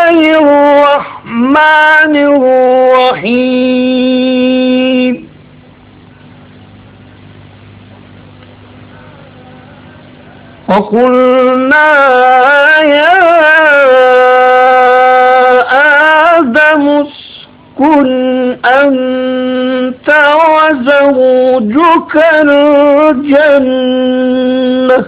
الله الرحمن الرحيم وقلنا يا آدم اسكن أنت وزوجك الجنة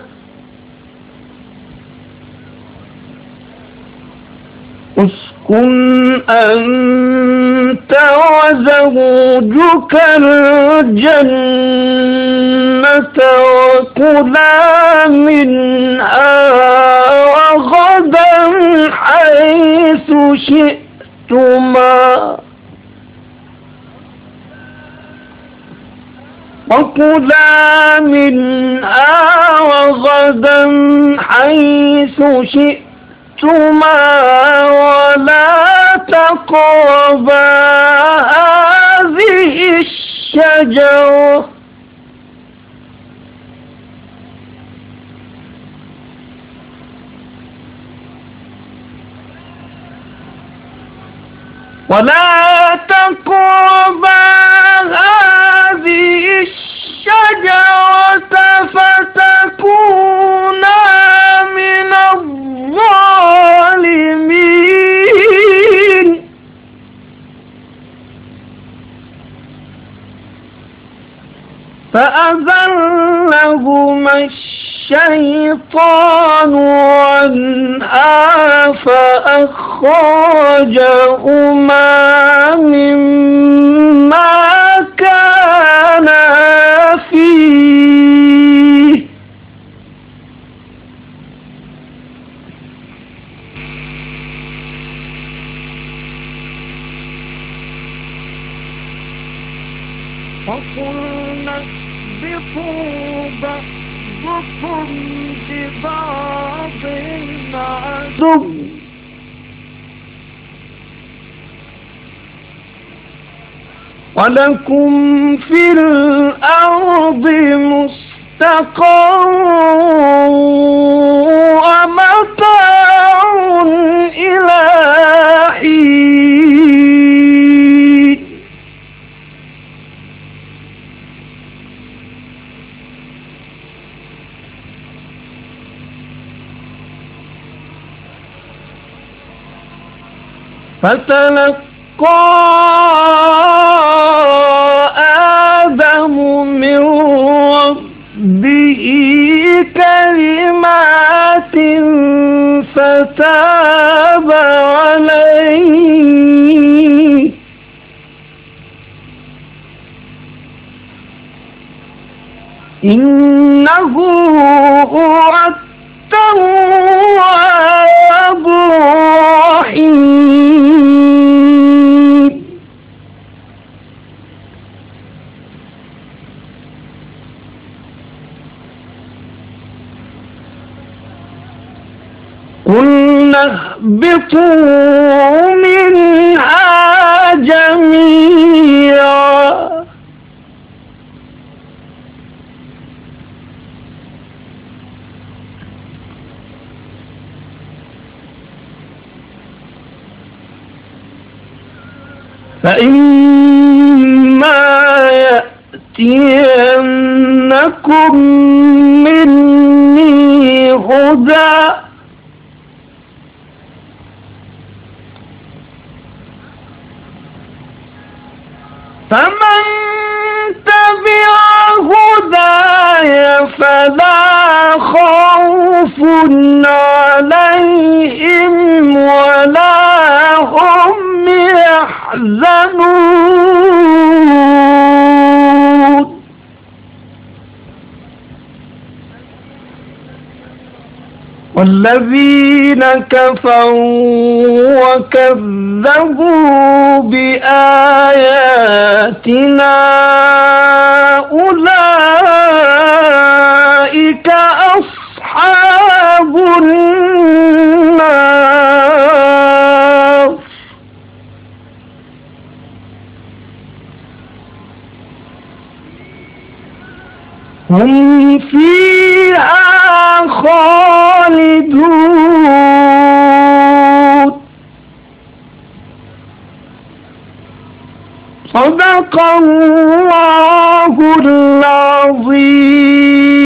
أنت وزوجك الجنة وكلا منها رغدا حيث شئتما ولا تقربا هذه الشجرة فتكونا من الظالمين فأزلهما الشيطان عنها فأخرجهما مما كانا فيه وقلنا اهبطوا بعضكم ببعض عدو ولكم في الأرض مستقر ومتاع إلى حين فتلقى آدم من ربه كلمات فتاب عليه إنه هو التواب الرحيم قلنا اهبطوا منها جميعا فإما يأتينكم مني هدى فمن تبع هداي فلا خوف عليهم ولا هم يحزنون والذين كفروا وكذبوا بآياتنا أولئك أصحاب النار هم فيها خالدون صدق الله العظيم.